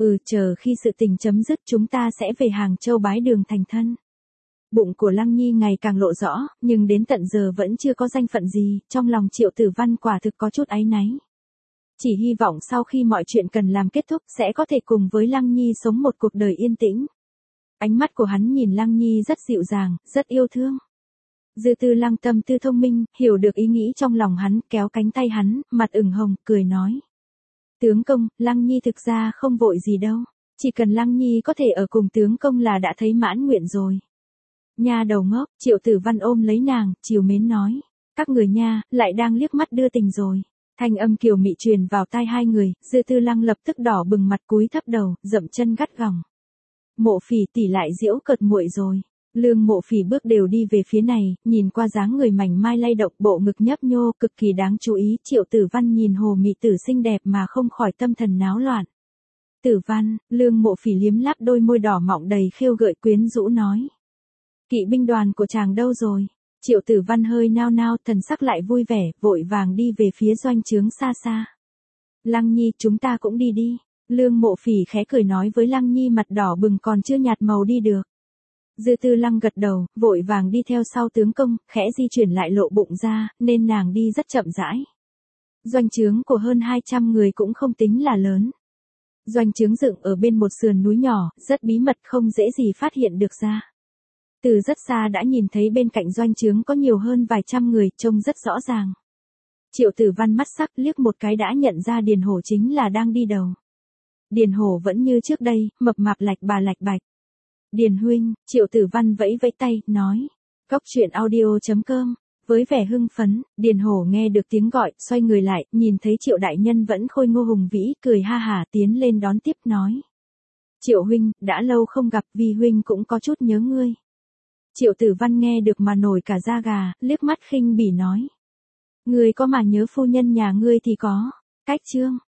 Chờ khi sự tình chấm dứt chúng ta sẽ về Hàng Châu bái đường thành thân. Bụng của Lăng Nhi ngày càng lộ rõ, nhưng đến tận giờ vẫn chưa có danh phận gì, trong lòng Triệu Tử Văn quả thực có chút áy náy. Chỉ hy vọng sau khi mọi chuyện cần làm kết thúc sẽ có thể cùng với Lăng Nhi sống một cuộc đời yên tĩnh. Ánh mắt của hắn nhìn Lăng Nhi rất dịu dàng, rất yêu thương. Dư Tư Lăng tâm tư thông minh, hiểu được ý nghĩ trong lòng hắn, kéo cánh tay hắn, mặt ửng hồng, cười nói. Tướng công, Lăng Nhi thực ra không vội gì đâu. Chỉ cần Lăng Nhi có thể ở cùng tướng công là đã thấy mãn nguyện rồi. Nha đầu ngốc, Triệu Tử Văn ôm lấy nàng, trìu mến nói. Các người nha, lại đang liếc mắt đưa tình rồi. Thanh âm kiều mị truyền vào tai hai người, Dư Tư Lăng lập tức đỏ bừng mặt cúi thấp đầu, dậm chân gắt gỏng. Mộ Phỉ tỷ lại giễu cợt muội rồi. Lương Mộ Phỉ bước đều đi về phía này, nhìn qua dáng người mảnh mai lay động, bộ ngực nhấp nhô, cực kỳ đáng chú ý. Triệu Tử Văn nhìn Hồ Mị Tử xinh đẹp mà không khỏi tâm thần náo loạn. Tử Văn, Lương Mộ Phỉ liếm láp đôi môi đỏ mọng đầy khêu gợi quyến rũ nói. Kỵ binh đoàn của chàng đâu rồi? Triệu Tử Văn hơi nao nao, thần sắc lại vui vẻ, vội vàng đi về phía doanh trướng xa xa. Lăng Nhi, chúng ta cũng đi đi. Lương Mộ Phỉ khẽ cười nói với Lăng Nhi, mặt đỏ bừng còn chưa nhạt màu đi được. Dư Tư Lăng gật đầu, vội vàng đi theo sau tướng công, khẽ di chuyển lại lộ bụng ra, nên nàng đi rất chậm rãi. Doanh trướng của hơn 200 người cũng không tính là lớn. Doanh trướng dựng ở bên một sườn núi nhỏ, rất bí mật, không dễ gì phát hiện được ra. Từ rất xa đã nhìn thấy bên cạnh doanh trướng có nhiều hơn vài trăm người, trông rất rõ ràng. Triệu Tử Văn mắt sắc liếc một cái đã nhận ra Điền Hổ chính là đang đi đầu. Điền Hổ vẫn như trước đây, mập mạp lạch bà lạch bạch. Điền huynh, Triệu Tử Văn vẫy vẫy tay, nói. Cóc truyện audio.com. Với vẻ hưng phấn, Điền Hổ nghe được tiếng gọi, xoay người lại, nhìn thấy Triệu đại nhân vẫn khôi ngô hùng vĩ, cười ha hả tiến lên đón tiếp nói. Triệu huynh, đã lâu không gặp, vì huynh cũng có chút nhớ ngươi. Triệu Tử Văn nghe được mà nổi cả da gà, liếc mắt khinh bỉ nói. Ngươi có mà nhớ phu nhân nhà ngươi thì có. Cách chương.